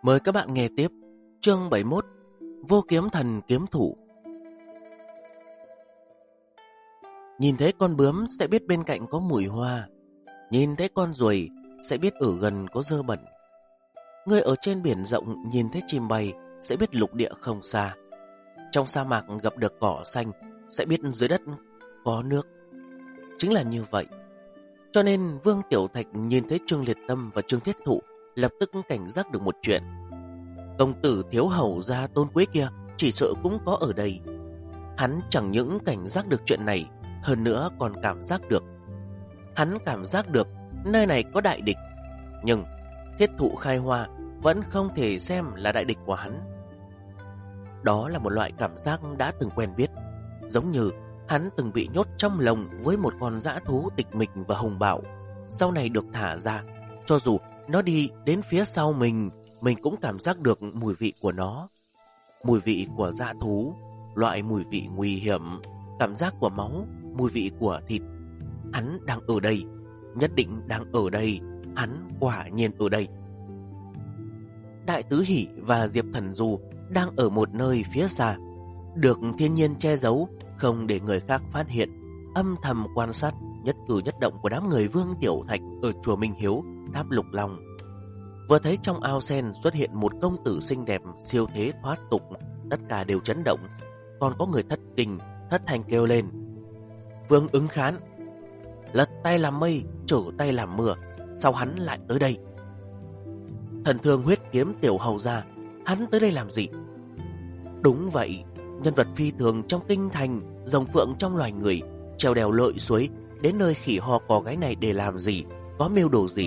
Mời các bạn nghe tiếp chương 71 Vô kiếm thần kiếm thủ. Nhìn thấy con bướm sẽ biết bên cạnh có mùi hoa, nhìn thấy con ruồi sẽ biết ở gần có dơ bẩn. Người ở trên biển rộng nhìn thấy chim bay sẽ biết lục địa không xa. Trong sa mạc gặp được cỏ xanh sẽ biết dưới đất có nước. Chính là như vậy. Cho nên Vương Tiểu Thạch nhìn thấy Trương Liệt Tâm và Trương Thiết Thụ lập tức cảnh giác được một chuyện. Công tử thiếu hầu gia tôn quý kia chỉ sợ cũng có ở đây. Hắn chẳng những cảnh giác được chuyện này, hơn nữa còn cảm giác được. Hắn cảm giác được nơi này có đại địch, nhưng Thiết Thụ khai hoa vẫn không thể xem là đại địch của hắn. Đó là một loại cảm giác đã từng quen biết, giống như hắn từng bị nhốt trong lồng với một con dã thú tịch mịch và hùng bạo. Sau này được thả ra, cho dù nó đi đến phía sau mình cũng cảm giác được mùi vị của nó. Mùi vị của dã thú, loại mùi vị nguy hiểm, cảm giác của máu, mùi vị của thịt. Hắn đang ở đây, nhất định đang ở đây, hắn quả nhiên ở đây. Đại Tứ Hỷ và Diệp Thần Du đang ở một nơi phía xa, được thiên nhiên che giấu, không để người khác phát hiện, âm thầm quan sát nhất cử nhất động của đám người Vương Tiểu Thạch ở chùa Minh Hiếu, tháp Lục Long. Vừa thấy trong ao sen xuất hiện một công tử xinh đẹp siêu thế thoát tục, tất cả đều chấn động, còn có người thất kinh, thất thanh kêu lên: Vương Ứng Khán, lật tay làm mây, trở tay làm mưa, sao hắn lại tới đây? Thần thương huyết kiếm tiểu hầu gia, hắn tới đây làm gì? Đúng vậy, nhân vật phi thường trong kinh thành, rồng phượng trong loài người, trèo đèo lội suối đến nơi khỉ ho cò gáy này để làm gì, có mưu đồ gì?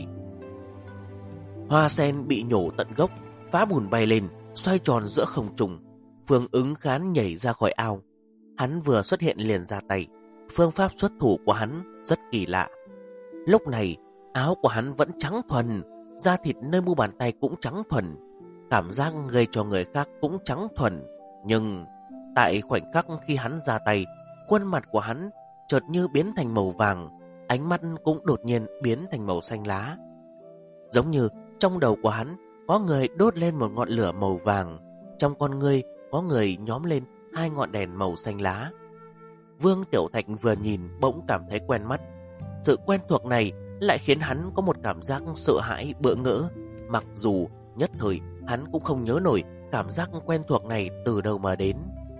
Hoa sen bị nhổ tận gốc, phá bùn bay lên, xoay tròn giữa không trung. Vương Ứng Khán nhảy ra khỏi ao. Hắn vừa xuất hiện liền ra tay. Phương pháp xuất thủ của hắn rất kỳ lạ. Lúc này, áo của hắn vẫn trắng thuần, da thịt nơi mu bàn tay cũng trắng thuần, cảm giác gây cho người khác cũng trắng thuần. Nhưng tại khoảnh khắc khi hắn ra tay, khuôn mặt của hắn chợt như biến thành màu vàng, ánh mắt cũng đột nhiên biến thành màu xanh lá. Giống như trong đầu của hắn có người đốt lên một ngọn lửa màu vàng, trong con ngươi có người nhóm lên hai ngọn đèn màu xanh lá. Vương Tiểu Thạch vừa nhìn bỗng cảm thấy quen mắt. Sự quen thuộc này lại khiến hắn có một cảm giác sợ hãi bỡ ngỡ, mặc dù nhất thời hắn cũng không nhớ nổi cảm giác quen thuộc này từ đâu mà đến.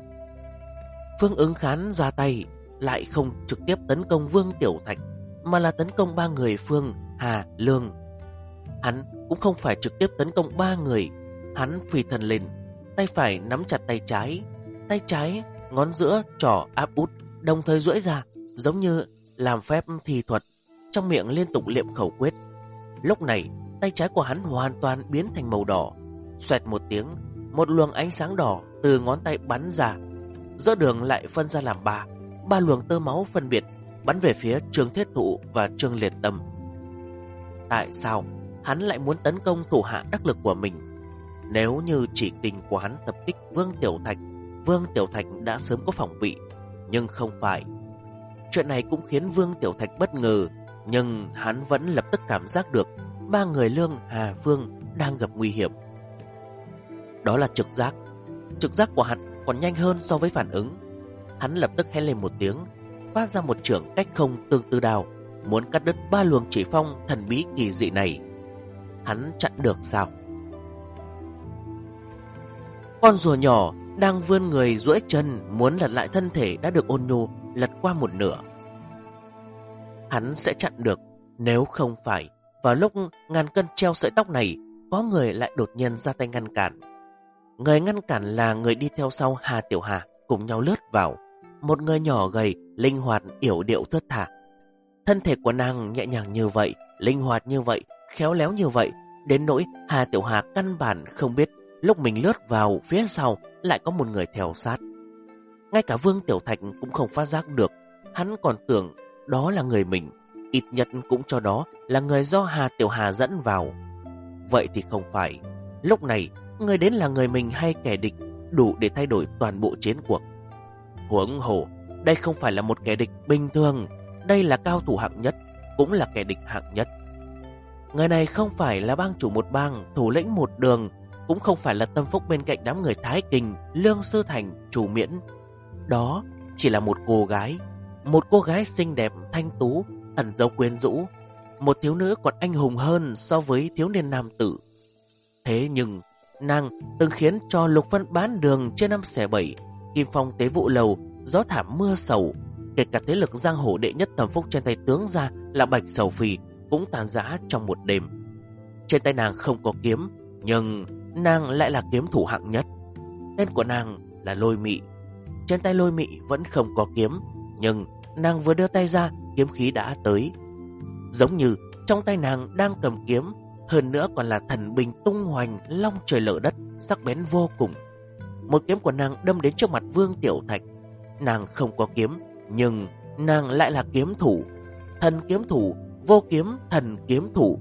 Vương Ứng Khán ra tay lại không trực tiếp tấn công Vương Tiểu Thạch, mà là tấn công ba người Phương, Hà, Lương. Hắn cũng không phải trực tiếp tấn công ba người. Hắn phi thân lên, tay phải nắm chặt tay trái ngón giữa trỏ áp út đồng thời duỗi ra, giống như làm phép thi thuật, trong miệng liên tục niệm khẩu quyết. Lúc này tay trái của hắn hoàn toàn biến thành màu đỏ. Xoẹt một tiếng, một luồng ánh sáng đỏ từ ngón tay bắn ra, giữa đường lại phân ra làm ba luồng tơ máu phân biệt bắn về phía Trương Thiết Thụ và Trương Liệt Tâm. Tại sao hắn lại muốn tấn công thủ hạ đắc lực của mình? Nếu như chỉ tình của hắn tập kích Vương Tiểu Thạch đã sớm có phòng bị, nhưng không phải. Chuyện này cũng khiến Vương Tiểu Thạch bất ngờ, nhưng hắn vẫn lập tức cảm giác được ba người Lương, Hà, Vương đang gặp nguy hiểm. Đó là trực giác. Trực giác của hắn còn nhanh hơn so với phản ứng. Hắn lập tức hét lên một tiếng, phát ra một chưởng cách không tương tư đao, muốn cắt đứt ba luồng chỉ phong thần bí kỳ dị này. Hắn chặn được sao? Con rùa nhỏ đang vươn người duỗi chân muốn lật lại thân thể đã được ôn nhu lật qua một nửa. Hắn sẽ chặn được, nếu không phải vào lúc ngàn cân treo sợi tóc này có người lại đột nhiên ra tay ngăn cản. Người ngăn cản là người đi theo sau Hà Tiểu Hà cùng nhau lướt vào. Một người nhỏ gầy, linh hoạt, yểu điệu thướt tha. Thân thể của nàng nhẹ nhàng như vậy, linh hoạt như vậy, khéo léo như vậy, đến nỗi Hà Tiểu Hà căn bản không biết lúc mình lướt vào phía sau lại có một người theo sát. Ngay cả Vương Tiểu Thạch cũng không phát giác được. Hắn còn tưởng đó là người mình, ít nhất cũng cho đó là người do Hà Tiểu Hà dẫn vào. Vậy thì không phải. Lúc này người đến là người mình hay kẻ địch, đủ để thay đổi toàn bộ chiến cuộc. Huống hồ đây không phải là một kẻ địch bình thường, đây là cao thủ hạng nhất, cũng là kẻ địch hạng nhất. Người này không phải là bang chủ một bang, thủ lĩnh một đường, cũng không phải là Tâm Phúc bên cạnh đám người Thái Kình, Lương Sư Thành, Chủ Miễn. Đó chỉ là một cô gái xinh đẹp, thanh tú, ẩn dấu quyến rũ, một thiếu nữ còn anh hùng hơn so với thiếu niên nam tử. Thế nhưng nàng từng khiến cho Lục Vân bán đường trên 5 xẻ 7, Kim Phong tế vụ lầu, gió thảm mưa sầu, kể cả thế lực giang hồ đệ nhất Tâm Phúc trên tay tướng ra là Bạch Sầu Phi cũng tan rã trong một đêm. Trên tay nàng không có kiếm, nhưng nàng lại là kiếm thủ hạng nhất. Tên của nàng là Lôi Mị. Trên tay Lôi Mị vẫn không có kiếm, nhưng nàng vừa đưa tay ra, kiếm khí đã tới. Giống như trong tay nàng đang cầm kiếm, hơn nữa còn là thần binh tung hoành, long trời lở đất, sắc bén vô cùng. Một kiếm của nàng đâm đến trước mặt Vương Tiểu Thạch. Nàng không có kiếm, nhưng nàng lại là kiếm thủ, thần kiếm thủ, vô kiếm thần kiếm thủ.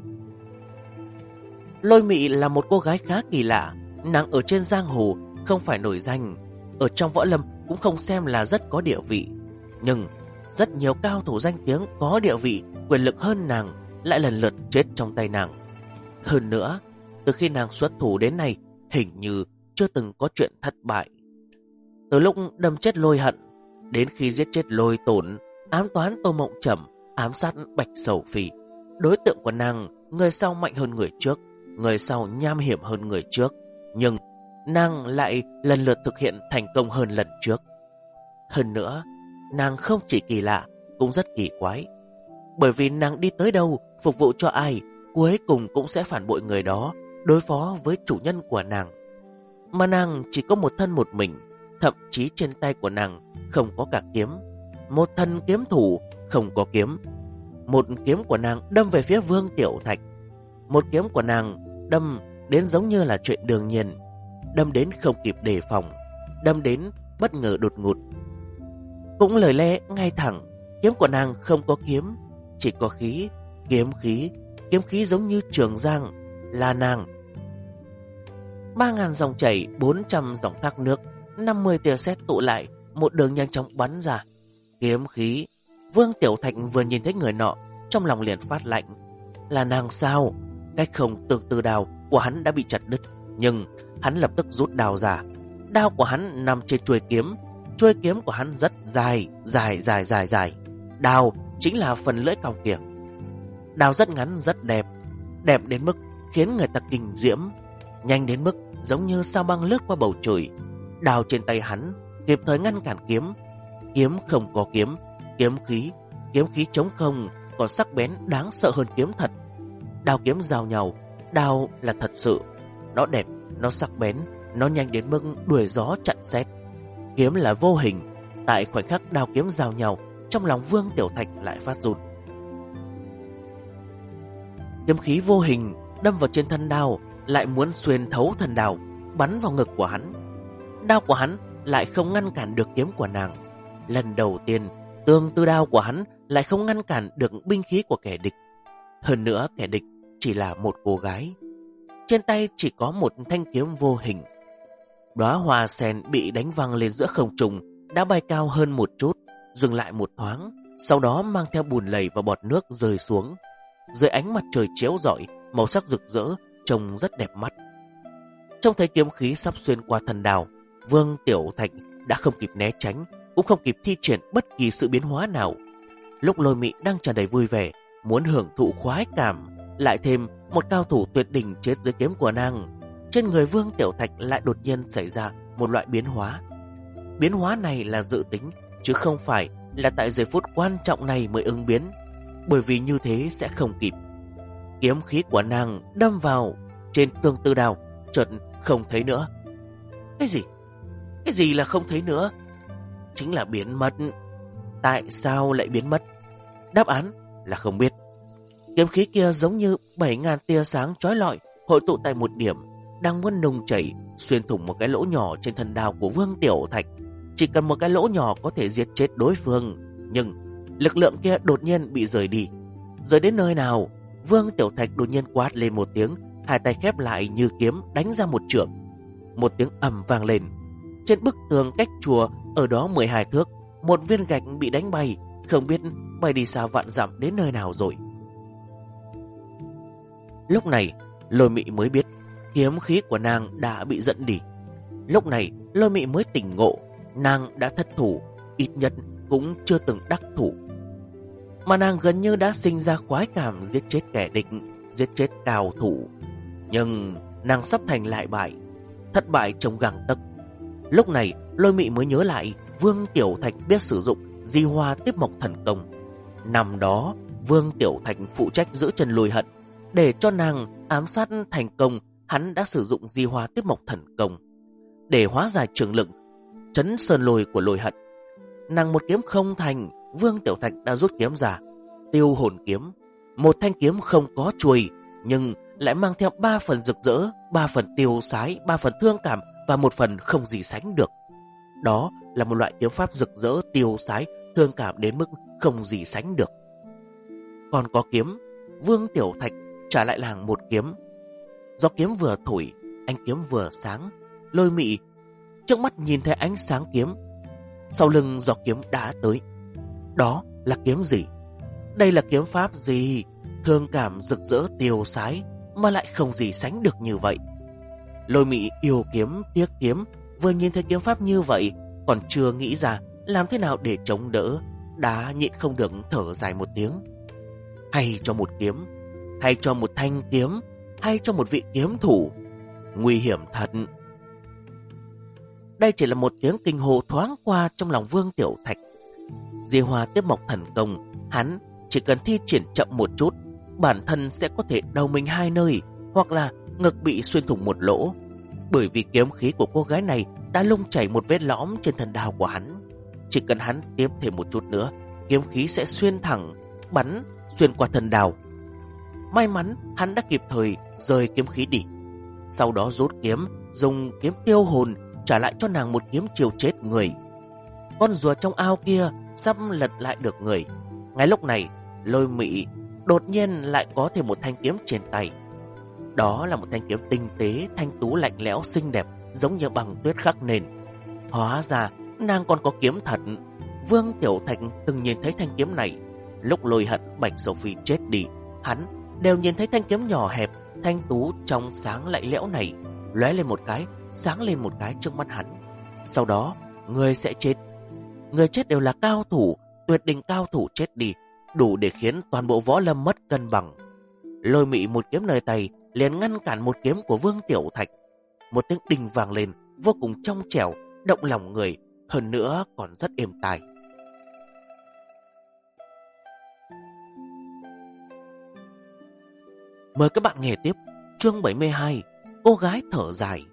Lôi Mị là một cô gái khá kỳ lạ. Nàng ở trên giang hồ không phải nổi danh, ở trong võ lâm cũng không xem là rất có địa vị, nhưng rất nhiều cao thủ danh tiếng có địa vị, quyền lực hơn nàng lại lần lượt chết trong tay nàng. Hơn nữa, từ khi nàng xuất thủ đến nay, hình như chưa từng có chuyện thất bại. Từ lúc đâm chết Lôi Hận, đến khi giết chết Lôi Tổn, ám toán Tô Mộng Trầm, ám sát Bạch Sầu Phi, đối tượng của nàng, người sau mạnh hơn người trước, người sau nham hiểm hơn người trước, nhưng nàng lại lần lượt thực hiện thành công hơn lần trước. Hơn nữa, nàng không chỉ kỳ lạ, cũng rất kỳ quái. Bởi vì nàng đi tới đâu, phục vụ cho ai, cuối cùng cũng sẽ phản bội người đó, đối phó với chủ nhân của nàng. Mà nàng chỉ có một thân một mình, thậm chí trên tay của nàng không có cả kiếm. Một thân kiếm thủ không có kiếm. Một kiếm của nàng đâm về phía Vương Tiểu Thạch. Một kiếm của nàng đâm đến giống như là chuyện đương nhiên, đâm đến không kịp đề phòng, đâm đến bất ngờ đột ngột. Cũng lời lẽ ngay thẳng, kiếm của nàng không có kiếm, chỉ có khí, kiếm khí giống như Trường Giang, là nàng. 3.000 dòng chảy, 400 dòng thác nước, 50 tia sét tụ lại, một đường nhanh chóng bắn ra. Kiếm khí. Vương Tiểu Thạch vừa nhìn thấy người nọ, trong lòng liền phát lạnh. Là nàng sao? Cách không từ từ đào của hắn đã bị chặt đứt, nhưng hắn lập tức rút đào ra. Đao của hắn nằm trên chuôi kiếm của hắn rất dài. Đao chính là phần lưỡi cong kia. Đao rất ngắn, rất đẹp, đẹp đến mức khiến người ta kinh diễm, nhanh đến mức giống như sao băng lướt qua bầu trời. Đao trên tay hắn kịp thời ngăn cản kiếm. Kiếm không có kiếm, kiếm khí trống không, còn sắc bén đáng sợ hơn kiếm thật. Đao kiếm giao nhau, đao là thật sự, nó đẹp, nó sắc bén, nó nhanh đến mức đuổi gió chặn sét. Kiếm là vô hình. Tại khoảnh khắc đao kiếm giao nhau, trong lòng Vương Tiểu Thạch lại phát run. Kiếm khí vô hình đâm vào trên thân đao, lại muốn xuyên thấu thân đao, bắn vào ngực của hắn. Đao của hắn lại không ngăn cản được kiếm của nàng. Lần đầu tiên, tương tư đao của hắn lại không ngăn cản được binh khí của kẻ địch. Hơn nữa, kẻ địch chỉ là một cô gái. Trên tay chỉ có một thanh kiếm vô hình. Đóa hoa sen bị đánh văng lên giữa không trung, đã bay cao hơn một chút, dừng lại một thoáng, sau đó mang theo bùn lầy và bọt nước rơi xuống. Dưới ánh mặt trời chiếu rọi, màu sắc rực rỡ, trông rất đẹp mắt. Trông thấy kiếm khí sắp xuyên qua thân đào, Vương Tiểu Thạch đã không kịp né tránh, cũng không kịp thi triển bất kỳ sự biến hóa nào. Lúc Lôi Mị đang tràn đầy vui vẻ, muốn hưởng thụ khoái cảm, lại thêm một cao thủ tuyệt đỉnh chết dưới kiếm của nàng, trên người Vương Tiểu Thạch lại đột nhiên xảy ra một loại biến hóa. Biến hóa này là dự tính, chứ không phải là tại giây phút quan trọng này mới ứng biến, bởi vì như thế sẽ không kịp. Kiếm khí của nàng đâm vào trên tương tư đao, chợt không thấy nữa. Cái gì? Cái gì là không thấy nữa? Chính là biến mất. Tại sao lại biến mất? Đáp án là không biết. Kiếm khí kia giống như 7.000 tia sáng chói lọi hội tụ tại một điểm, đang muốn nung chảy xuyên thủng một cái lỗ nhỏ trên thân đao của Vương Tiểu Thạch. Chỉ cần một cái lỗ nhỏ có thể giết chết đối phương, nhưng lực lượng kia đột nhiên bị rời đi. Rời đến nơi nào? Vương Tiểu Thạch đột nhiên quát lên một tiếng, hai tay khép lại như kiếm đánh ra một chưởng. Một tiếng ầm vang lên. Trên bức tường cách chùa ở đó 12 thước, một viên gạch bị đánh bay, không biết bay đi xa vạn dặm đến nơi nào rồi. Lúc này Lôi Mị mới biết kiếm khí của nàng đã bị dẫn đi. Lúc này Lôi Mị mới tỉnh ngộ, nàng đã thất thủ, ít nhất cũng chưa từng đắc thủ. Mà nàng gần như đã sinh ra khoái cảm giết chết kẻ địch, giết chết cao thủ. Nhưng nàng sắp thành lại bại, thất bại trong gang tấc. Lúc này Lôi Mị mới nhớ lại Vương Tiểu Thạch biết sử dụng Di Hoa Tiếp Mộc Thần Công. Năm đó Vương Tiểu Thạch phụ trách giữ chân Lôi Hận. Để cho nàng ám sát thành công, hắn đã sử dụng Di Hoa Tiếp Mộc Thần Công để hóa giải trường lực trấn sơn lôi của Lôi Hận. Nàng một kiếm không thành, Vương Tiểu Thạch đã rút kiếm ra, Tiêu Hồn Kiếm, một thanh kiếm không có chuôi nhưng lại mang theo 3 phần rực rỡ, 3 phần tiêu sái, 3 phần thương cảm và 1 phần không gì sánh được. Đó là một loại kiếm pháp rực rỡ, tiêu sái, thương cảm đến mức không gì sánh được. Còn có kiếm, Vương Tiểu Thạch trả lại nàng một kiếm. Gió kiếm vừa thổi, ánh kiếm vừa sáng. Lôi Mị trước mắt nhìn thấy ánh sáng kiếm, sau lưng gió kiếm đã tới. Đó là kiếm gì? Đây là kiếm pháp gì? Thương cảm rực rỡ tiêu sái mà lại không gì sánh được như vậy. Lôi Mị yêu kiếm, tiếc kiếm, vừa nhìn thấy kiếm pháp như vậy còn chưa nghĩ ra làm thế nào để chống đỡ, đã nhịn không được thở dài một tiếng. Hay cho một kiếm, hay cho một thanh kiếm, hay cho một vị kiếm thủ, nguy hiểm thật. Đây chỉ là một tiếng kinh hô thoáng qua trong lòng Vương Tiểu Thạch. Di Hoa Tiếp Mộc Thần Công, hắn chỉ cần thi triển chậm một chút, bản thân sẽ có thể đầu mình 2 nơi, hoặc là ngực bị xuyên thủng một lỗ. Bởi vì kiếm khí của cô gái này đã lung chảy một vết lõm trên thần đao của hắn. Chỉ cần hắn tiếp thêm một chút nữa, kiếm khí sẽ xuyên thẳng, bắn xuyên qua thần đao. May mắn hắn đã kịp thời rời kiếm khí đi. Sau đó rút kiếm, dùng kiếm tiêu hồn trả lại cho nàng một kiếm chiêu chết người. Con rùa trong ao kia sắp lật lại được người. Ngay lúc này, Lôi Mị đột nhiên lại có thêm một thanh kiếm trên tay. Đó là một thanh kiếm tinh tế, thanh tú, lạnh lẽo, xinh đẹp, giống như bằng tuyết khắc nền. Hóa ra nàng còn có kiếm thật. Vương Tiểu Thạch từng nhìn thấy thanh kiếm này. Lúc Lôi Hận, Bạch Sầu Phi chết đi, hắn đều nhìn thấy thanh kiếm nhỏ hẹp, thanh tú, trong sáng, lạnh lẽo này lóe lên một cái, sáng lên một cái trước mắt hắn. Sau đó người sẽ chết. Người chết đều là cao thủ, tuyệt đỉnh cao thủ chết đi, đủ để khiến toàn bộ võ lâm mất cân bằng. Lôi Mị một kiếm nơi tay liền ngăn cản một kiếm của Vương Tiểu Thạch. Một tiếng đinh vang lên, vô cùng trong trẻo, động lòng người, hơn nữa còn rất êm tai. Mời các bạn nghe tiếp chương 72, cô gái thở dài.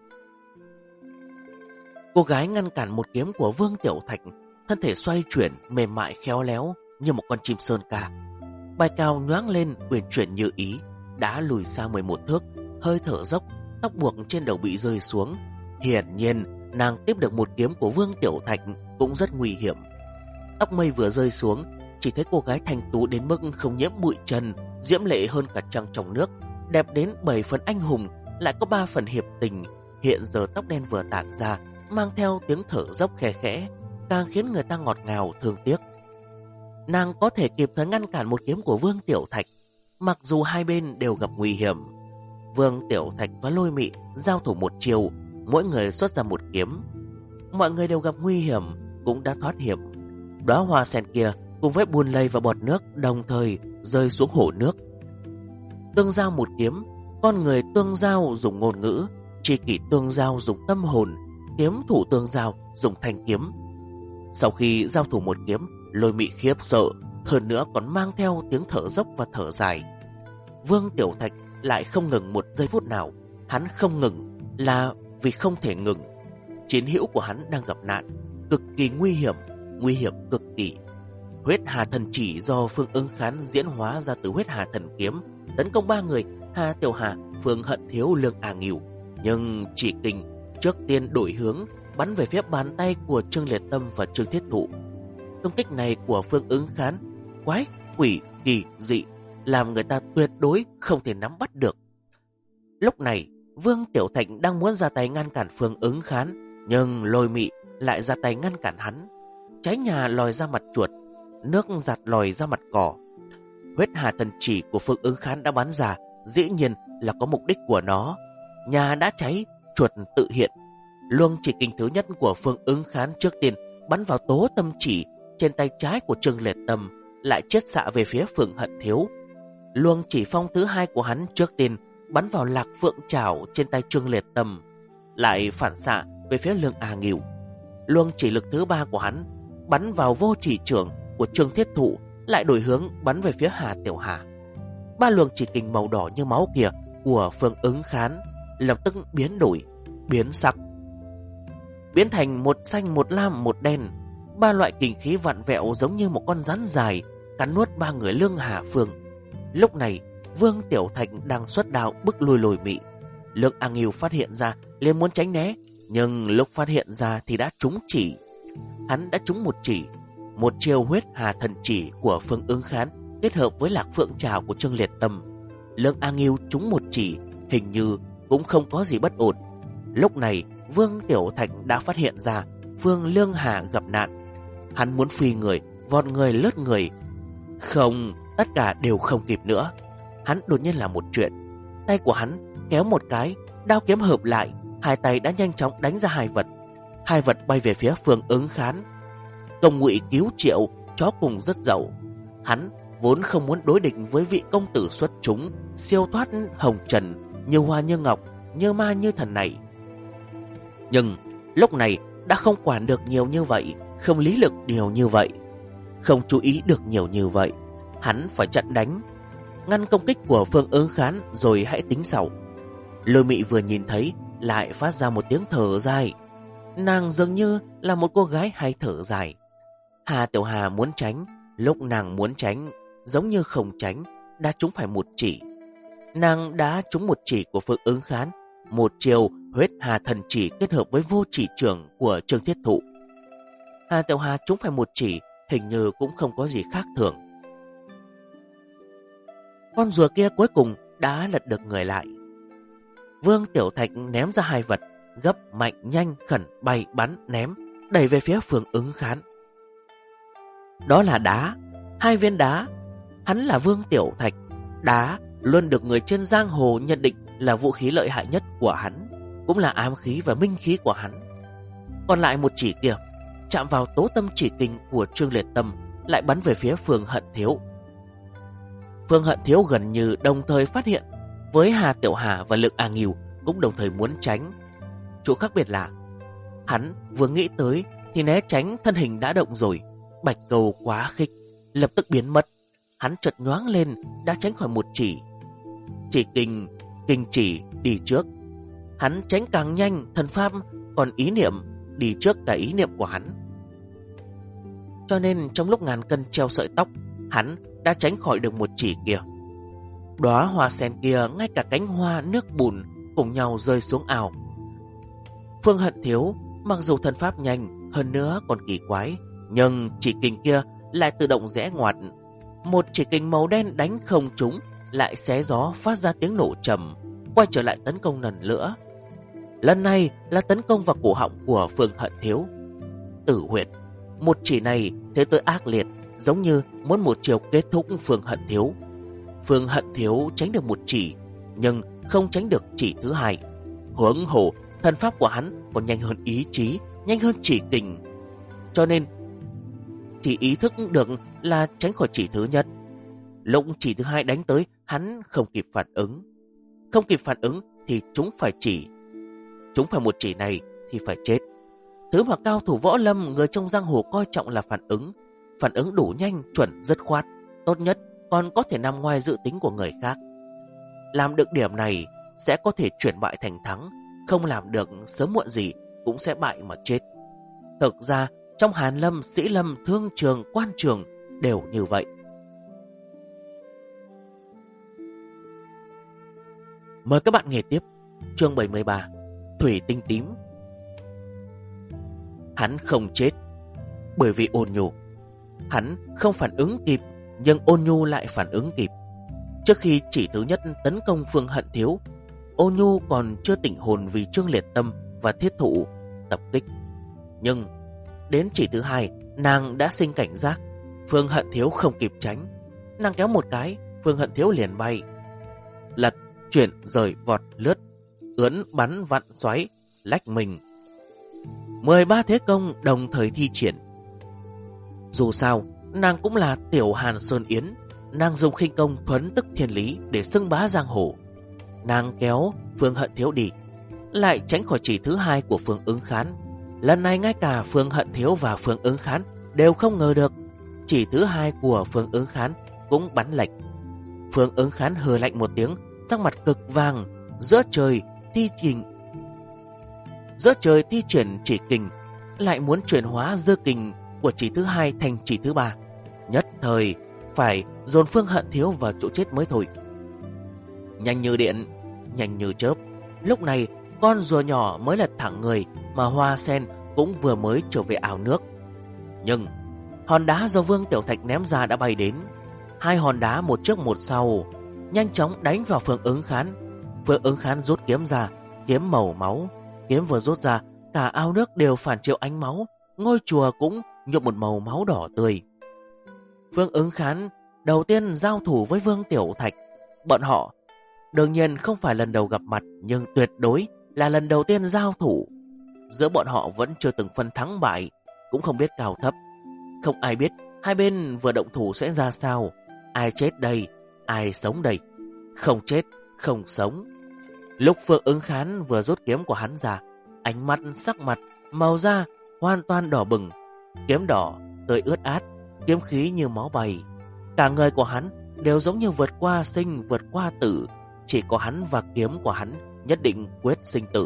Cô gái ngăn cản một kiếm của Vương Tiểu Thạch, thân thể xoay chuyển mềm mại khéo léo như một con chim sơn ca, bay cao nhoáng lên uyển chuyển như ý, đã lùi xa 11 thước, hơi thở dốc, tóc buộc trên đầu bị rơi xuống. Hiển nhiên nàng tiếp được một kiếm của Vương Tiểu Thạch cũng rất nguy hiểm. Tóc mây vừa rơi xuống, chỉ thấy cô gái thanh tú đến mức không nhiễm bụi trần, diễm lệ hơn cả trăng trong nước, đẹp đến 7 phần anh hùng, lại có 3 phần hiệp tình. Hiện giờ tóc đen vừa tản ra, mang theo tiếng thở dốc khe khẽ, càng khiến người ta ngọt ngào thương tiếc. Nàng có thể kịp thời ngăn cản một kiếm của Vương Tiểu Thạch, mặc dù hai bên đều gặp nguy hiểm. Vương Tiểu Thạch và Lôi Mị giao thủ một chiều, mỗi người xuất ra một kiếm. Mọi người đều gặp nguy hiểm, cũng đã thoát hiểm. Đóa hoa sen kia cùng với bùn lầy và bọt nước đồng thời rơi xuống hồ nước. Tương giao một kiếm, con người tương giao dùng ngôn ngữ, tri kỷ tương giao dùng tâm hồn, kiếm thủ tương giao dùng thanh kiếm. Sau khi giao thủ một kiếm, Lôi Mị khiếp sợ, hơn nữa còn mang theo tiếng thở dốc và thở dài. Vương Tiểu Thạch lại không ngừng một giây phút nào. Hắn không ngừng là vì không thể ngừng. Chiến hữu của hắn đang gặp nạn, cực kỳ nguy hiểm cực kỳ. Huyết Hà Thần Chỉ do Phương Ưng Khán diễn hóa ra từ Huyết Hà Thần Kiếm, tấn công 3 người: Hà Tiểu Hà, Phương Hận Thiếu, Lương A Nghiêu. Nhưng chỉ kình trước tiên đổi hướng, bắn về phía bàn tay của Trương Liệt Tâm và Trương Thiết Thụ. Công kích này của Phương Ứng Khán quái quỷ kỳ dị, làm người ta tuyệt đối không thể nắm bắt được. Lúc này Vương Tiểu Thạch đang muốn ra tay ngăn cản Phương Ứng Khán, nhưng Lôi Mị lại ra tay ngăn cản hắn. Trái nhà lòi ra mặt chuột, nước giặt lòi ra mặt cỏ. Huyết Hà Thần Chỉ của Phương Ứng Khán đã bắn ra, dĩ nhiên là có mục đích của nó. nhà đã cháy, chuột tự hiện. Luồng chỉ kình thứ nhất của Phương Ứng Khán trước tiên bắn vào Tố Tâm Chỉ trên tay trái của Trương Liệt Tâm, lại chiết xạ về phía Phương Hận Thiếu. Luồng chỉ phong thứ hai của hắn trước tiên bắn vào Lạc Phượng Trảo trên tay Trương Liệt Tâm, lại phản xạ về phía Lương A Ngưu. Luồng chỉ lực thứ ba của hắn bắn vào Vô Chỉ Trưởng của Trương Thiết Thụ, lại đổi hướng bắn về phía Hà Tiểu Hà. Ba luồng chỉ kình màu đỏ như máu kia của Phương Ứng Khán lập tức biến đổi, biến sắc, biến thành một xanh, một lam, một đen. Ba loại kình khí vặn vẹo giống như một con rắn dài cắn nuốt ba người Lương Hà Phương. Lúc này Vương Tiểu Thạch đang xuất đao bức lui Lôi Mị. Lương A Ngưu phát hiện ra liền muốn tránh né, nhưng lúc phát hiện ra thì đã trúng chỉ. Hắn đã trúng một chỉ, một chiêu Huyết Hà Thần Chỉ của Phương Ứng Khán kết hợp với Lạc Phượng Trảo của Trương Liệt Tâm. Lương A Ngưu trúng một chỉ, hình như cũng không có gì bất ổn. Lúc này Vương Tiểu Thạch đã phát hiện ra Phương Lương Hà gặp nạn. Hắn muốn phi người, vọt người, lướt người. Không, tất cả đều không kịp nữa. Hắn đột nhiên làm một chuyện. Tay của hắn kéo một cái, đao kiếm hợp lại, hai tay đã nhanh chóng đánh ra hai vật. Hai vật bay về phía Phương Ứng Khán. Công Ngụy Cứu Triệu, chó cùng rất dậu. Hắn vốn không muốn đối địch với vị công tử xuất chúng, siêu thoát hồng trần, như hoa như ngọc, như ma như thần này. Nhưng lúc này đã không quản được nhiều như vậy, không lý lực nhiều như vậy, không chú ý được nhiều như vậy. Hắn phải chặn đánh, ngăn công kích của Phương Ứng Khán rồi hãy tính sau. Lôi Mị vừa nhìn thấy lại phát ra một tiếng thở dài. Nàng dường như là một cô gái hay thở dài. Hà Tiểu Hà muốn tránh, lúc nàng muốn tránh giống như không tránh, đã trúng phải một chỉ. Nàng đã trúng một chỉ của Phương Ứng Khán, một chiều Huyết Hà Thần Chỉ kết hợp với Vô Chỉ Trưởng của Trương Thiết Thụ. Hà Tiểu Hà trúng phải một chỉ, hình như cũng không có gì khác thường. Con rùa kia cuối cùng đã lật được người lại. Vương Tiểu Thạch ném ra hai vật, gấp, mạnh, nhanh, khẩn, bay, bắn, ném, đẩy về phía Phương Ứng Khán. Đó là đá, hai viên đá. Hắn là Vương Tiểu Thạch. Đá luôn được người trên giang hồ nhận định là vũ khí lợi hại nhất của hắn, cũng là ám khí và minh khí của hắn. Còn lại một chỉ kia chạm vào Tố Tâm Chỉ kình của Trương Liệt Tâm, lại bắn về phía Phương Hận Thiếu. Phương Hận Thiếu gần như đồng thời phát hiện, với Hà Tiểu Hà và Lương A Ngưu cũng đồng thời muốn tránh. Chỗ khác biệt là hắn vừa nghĩ tới thì né tránh, thân hình đã động rồi. Bạch cầu quá khích, lập tức biến mất. Hắn chợt nhoáng lên, đã tránh khỏi một chỉ. Chỉ kình chỉ đi trước. Hắn tránh càng nhanh, thần pháp còn ý niệm đi trước cả ý niệm của hắn. Cho nên trong lúc ngàn cân treo sợi tóc, hắn đã tránh khỏi được một chỉ kia. Đóa hoa sen kia, ngay cả cánh hoa nước bùn cùng nhau rơi xuống ao. Phương Hận Thiếu mặc dù thần pháp nhanh, hơn nữa còn kỳ quái, nhưng chỉ kình kia lại tự động rẽ ngoặt. Một chỉ kình màu đen đánh không trúng, lại xé gió phát ra tiếng nổ trầm, quay trở lại tấn công lần nữa. Lần này là tấn công vào cổ họng của Phương Hận Thiếu. Tử huyệt, một chỉ này thế tới ác liệt, giống như muốn một chiều kết thúc Phương Hận Thiếu. Phương Hận Thiếu tránh được một chỉ, nhưng không tránh được chỉ thứ hai. Huống hồ thần pháp của hắn còn nhanh hơn ý chí, nhanh hơn chỉ kình, cho nên chỉ ý thức được là tránh khỏi chỉ thứ nhất. Lúc chỉ thứ hai đánh tới, hắn không kịp phản ứng. Không kịp phản ứng thì chúng phải chỉ. Chúng phải một chỉ này thì phải chết. Thứ mà cao thủ võ lâm, người trong giang hồ coi trọng là phản ứng. Phản ứng đủ nhanh, chuẩn, dứt khoát, tốt nhất còn có thể nằm ngoài dự tính của người khác. Làm được điểm này sẽ có thể chuyển bại thành thắng, không làm được sớm muộn gì cũng sẽ bại mà chết. Thực ra trong Hàn Lâm, Sĩ Lâm, Thương Trường, Quan Trường đều như vậy. Mời các bạn nghe tiếp chương 73, Thủy Tinh Tím. Hắn không chết bởi vì Ôn Nhu. Hắn không phản ứng kịp, nhưng Ôn Nhu lại phản ứng kịp. Trước khi chỉ thứ nhất tấn công Phương Hận Thiếu, Ôn Nhu còn chưa tỉnh hồn vì Trương Liệt Tâm và Thiết Thụ tập kích. Nhưng đến chỉ thứ hai, nàng đã sinh cảnh giác. Phương Hận Thiếu không kịp tránh, nàng kéo một cái, Phương Hận Thiếu liền bay, lật, chuyển, rời, vọt, lướt. ướn bắn vặn xoáy, lách mình. 13 thế công đồng thời thi triển. Dù sao, nàng cũng là tiểu Hàn Sơn Yến, nàng dùng khinh công thuấn tức thiên lý để xưng bá giang hồ. Nàng kéo Phương Hận Thiếu đi, lại tránh khỏi chỉ thứ hai của Phương Ứng Khán. Lần này ngay cả Phương Hận Thiếu và Phương Ứng Khán đều không ngờ được, chỉ thứ hai của Phương Ứng Khán cũng bắn lệch. Phương Ứng Khán hừ lạnh một tiếng, sắc mặt cực vàng, giữa trời thi triển chỉ kình, lại muốn chuyển hóa dư kình của chỉ thứ hai thành chỉ thứ ba. Nhất thời phải dồn Phương Hận Thiếu vào chỗ chết mới thôi. Nhanh như điện, nhanh như chớp, lúc này con rùa nhỏ mới lật thẳng người, mà Hoa Sen cũng vừa mới trở về ao nước. Nhưng hòn đá do Vương Tiểu Thạch ném ra đã bay đến. Hai hòn đá một trước một sau, nhanh chóng đánh vào Phương Ứng Khán. Phương Ứng Khán rút kiếm ra, kiếm màu máu. Kiếm vừa rút ra, cả ao nước đều phản chiếu ánh máu, ngôi chùa cũng nhuộm một màu máu đỏ tươi. Phương Ứng Khán đầu tiên giao thủ với Vương Tiểu Thạch. Bọn họ đương nhiên không phải lần đầu gặp mặt, nhưng tuyệt đối là lần đầu tiên giao thủ. Giữa bọn họ vẫn chưa từng phân thắng bại, cũng không biết cao thấp. Không ai biết hai bên vừa động thủ sẽ ra sao, ai chết đây, ai sống đây. Không chết, không sống. Lúc Phương Ứng Khán vừa rút kiếm của hắn ra, ánh mắt, sắc mặt, màu da hoàn toàn đỏ bừng. Kiếm đỏ, tươi ướt át, kiếm khí như máu bay. Cả người của hắn đều giống như vượt qua sinh, vượt qua tử. Chỉ có hắn và kiếm của hắn nhất định quyết sinh tử.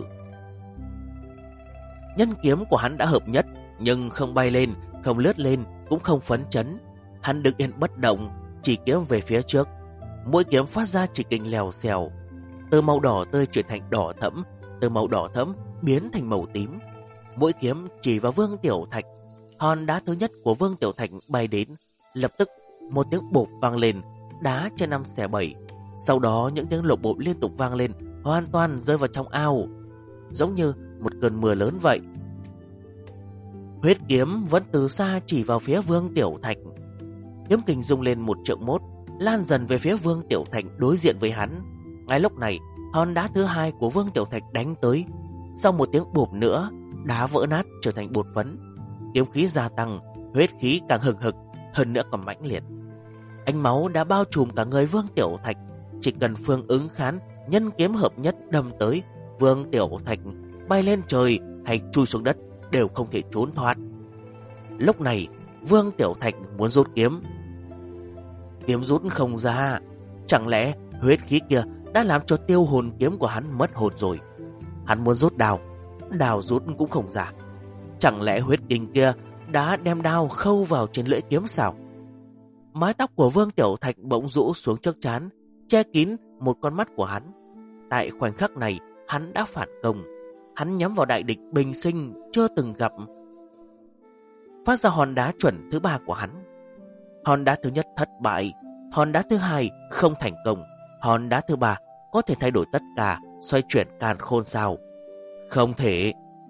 Nhân kiếm của hắn đã hợp nhất, nhưng không bay lên, không lướt lên, cũng không phấn chấn. Hắn đứng yên bất động, chỉ kiếm về phía trước. Mỗi kiếm phát ra chỉ kình lèo xèo, từ màu đỏ tươi chuyển thành đỏ thẫm, từ màu đỏ thẫm biến thành màu tím. Mỗi kiếm chỉ vào Vương Tiểu Thạch. Hòn đá thứ nhất của Vương Tiểu Thạch bay đến, lập tức một tiếng bộp vang lên, đá chia 5 xẻ 7. Sau đó những tiếng lộp bộp liên tục vang lên, hoàn toàn rơi vào trong ao, giống như một cơn mưa lớn vậy. Huyết kiếm vẫn từ xa chỉ vào phía Vương Tiểu Thạch. Kiếm kình rung lên 1 trượng mốt, lan dần về phía Vương Tiểu Thạch đối diện với hắn. Ngay lúc này, hòn đá thứ hai của Vương Tiểu Thạch đánh tới. Sau một tiếng bộp nữa, đá vỡ nát trở thành bột phấn. Kiếm khí gia tăng, huyết khí càng hừng hực, hơn nữa còn mãnh liệt. Ánh máu đã bao trùm cả người Vương Tiểu Thạch. Chỉ cần Phương Ứng Khán nhân kiếm hợp nhất đâm tới, Vương Tiểu Thạch bay lên trời hay chui xuống đất đều không thể trốn thoát. Lúc này, Vương Tiểu Thạch muốn rút kiếm. Kiếm rút không ra. Chẳng lẽ huyết khí kia đã làm cho tiêu hồn kiếm của hắn mất hồn rồi? Hắn muốn rút đao, đao rút cũng không ra. Chẳng lẽ huyết kình kia đã đem đao khâu vào trên lưỡi kiếm sao? Mái tóc của Vương Tiểu Thạch bỗng rũ xuống trước trán, che kín một con mắt của hắn. Tại khoảnh khắc này, hắn đã phản công. Hắn nhắm vào đại địch bình sinh chưa từng gặp, phát ra hòn đá chuẩn thứ ba của hắn. Hòn đá thứ nhất thất bại, hòn đá thứ hai không thành công, hòn đá thứ ba có thể thay đổi tất cả, xoay chuyển càn khôn sao? Không thể.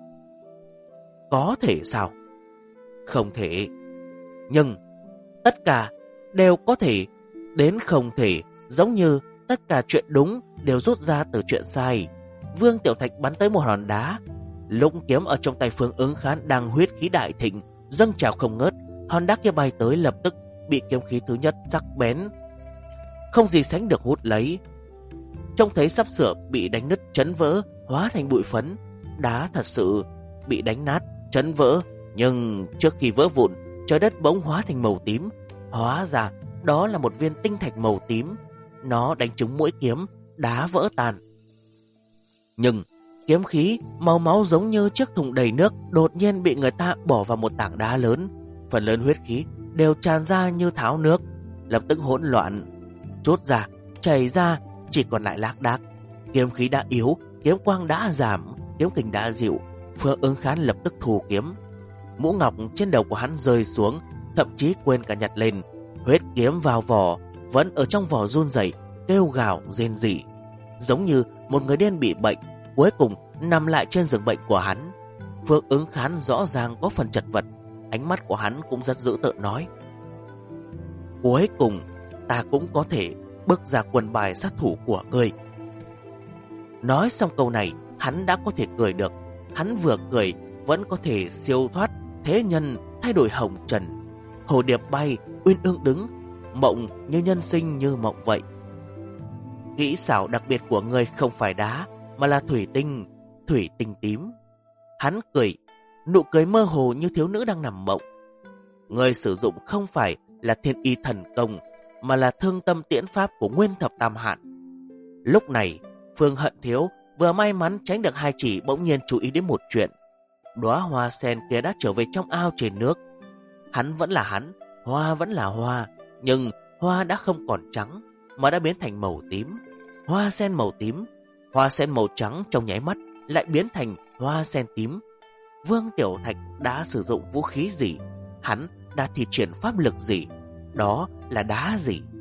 Có thể sao? Không thể. Nhưng tất cả đều có thể đến không thể, giống như tất cả chuyện đúng đều rút ra từ chuyện sai. Vương Tiểu Thạch bắn tới một hòn đá. Lúc kiếm ở trong tay Phương Ứng Khán đang huyết khí đại thịnh, dâng trào không ngớt, hòn đá kia bay tới lập tức bị kiếm khí thứ nhất sắc bén không gì sánh được hút lấy. Trông thấy sắp sửa bị đánh nứt chấn vỡ, hóa thành bụi phấn. Đá thật sự bị đánh nát, chấn vỡ, nhưng trước khi vỡ vụn, trời đất bỗng hóa thành màu tím. Hóa ra đó là một viên tinh thạch màu tím. Nó đánh trúng mũi kiếm, đá vỡ tan. Nhưng kiếm khí màu máu giống như chiếc thùng đầy nước đột nhiên bị người ta bỏ vào một tảng đá lớn. Phần lớn huyết khí đều tràn ra như tháo nước, lập tức hỗn loạn, trút ra, chảy ra, chỉ còn lại lác đác. Kiếm khí đã yếu, kiếm quang đã giảm, kiếm kình đã dịu. Phương Ứng Khán lập tức thu kiếm. Mũ ngọc trên đầu của hắn rơi xuống, thậm chí quên cả nhặt lên. Huyết kiếm vào vỏ, vẫn ở trong vỏ run rẩy, kêu gào rên rỉ, giống như một người điên bị bệnh, cuối cùng nằm lại trên giường bệnh của hắn. Phương Ứng Khán rõ ràng có phần chật vật, ánh mắt của hắn cũng rất dữ tợn nói: cuối cùng ta cũng có thể bước ra quân bài sát thủ của ngươi. Nói xong câu này, hắn đã có thể cười được. Hắn vừa cười, vẫn có thể siêu thoát thế nhân, thay đổi hồng trần. Hồ điệp bay, uyên ương đứng, mộng như nhân sinh như mộng vậy. Kỹ xảo đặc biệt của ngươi không phải đá, mà là thủy tinh tím. Hắn cười, nụ cười mơ hồ như thiếu nữ đang nằm mộng. Ngươi sử dụng không phải là thiên y thần công, mà là thương tâm tiễn pháp của Nguyên Thập Tam Hạn. Lúc này, Phương Hận Thiếu vừa may mắn tránh được hai chỉ, bỗng nhiên chú ý đến một chuyện. Đóa hoa sen kia đã trở về trong ao trên nước. Hắn vẫn là hắn, hoa vẫn là hoa, nhưng hoa đã không còn trắng, mà đã biến thành màu tím. Hoa sen màu tím, hoa sen màu trắng trong nháy mắt lại biến thành hoa sen tím. Vương Tiểu Thạch đã sử dụng vũ khí gì? Hắn đã thi triển pháp lực gì? Đó là đá gì?